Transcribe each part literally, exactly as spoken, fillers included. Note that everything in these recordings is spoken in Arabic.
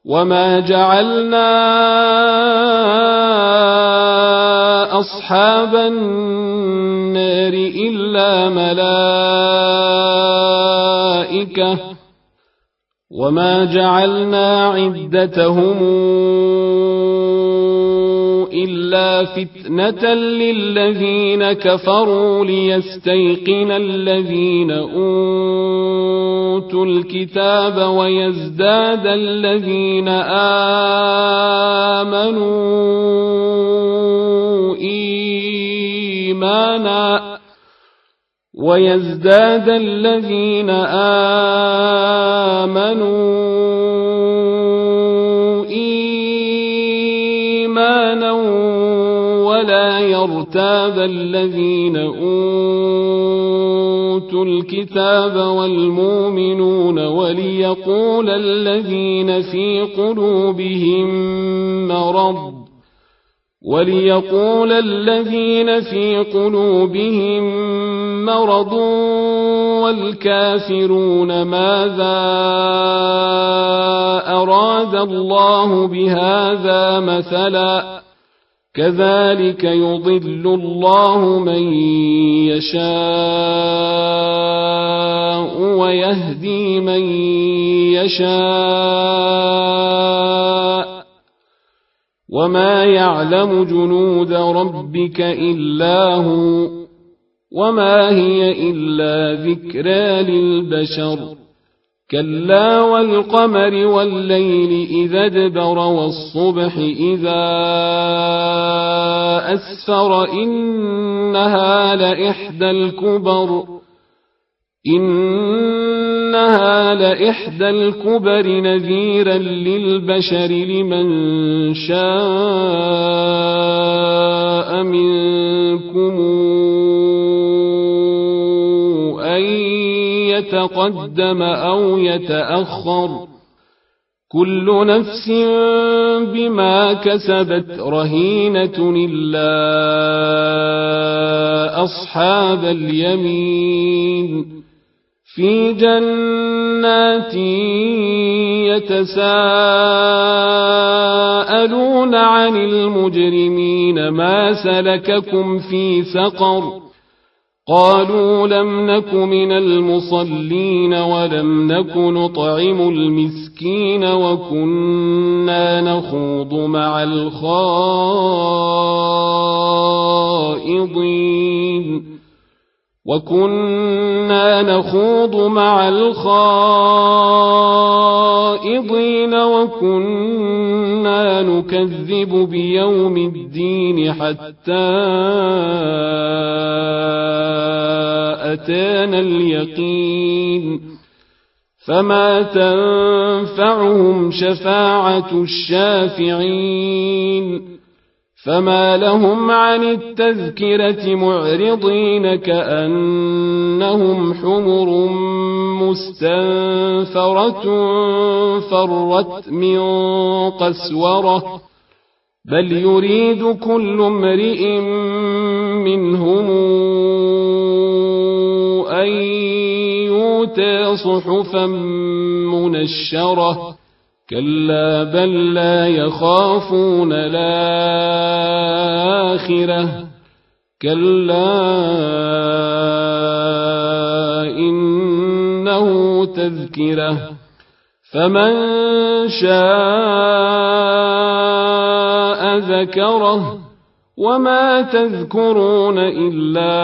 وما جعلنا أصحاب النار إلا ملائكة وما جعلنا عدتهم إلا فتنة للذين كفروا ليستيقن الذين أوتوا الكتاب ويزداد الذين آمنوا إيمانا ويزداد الذين آمنوا إيمانا ولا يرتاب الذين أوتوا الكتاب والمؤمنون وليقول الذين في قلوبهم مرض وليقول الذين في قلوبهم مرض والكافرون ماذا أراد الله بهذا مثلا كذلك يضل الله من يشاء ويهدي من يشاء وما يعلم جنود ربك إلا هو وما هي إلا ذكرى للبشر كلا والقمر والليل إذا ادبر والصبح إذا أسفر إنها لإحدى الكبر إنها لإحدى الكبر نذيرا للبشر لمن شاء منكم أن يتقدم أو يتأخر كل نفس بما كسبت رهينة إلا أصحاب اليمين في جنات يتساءلون عن المجرمين ما سلككم في سقر قالوا لم نك من المصلين ولم نك نطعم المسكين وكنا نخوض مع الخائضين وكنا نخوض مع الخائضين وكنا نكذب بيوم الدين حتى أتانا اليقين فما تنفعهم شفاعة الشافعين فما لهم عن التذكرة معرضين كأنهم حمر مستنفرة فرت من قسورة بل يريد كل امرئ منهم أن يؤتى صحفا منشرة كلا بل لا يخافون الآخرة كلا إنه تذكرة فمن شاء ذكره وما تذكرون إلا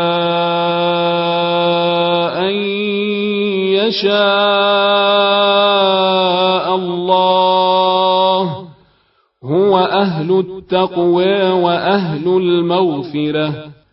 أن يشاء الله هو أهل التقوى وأهل المغفرة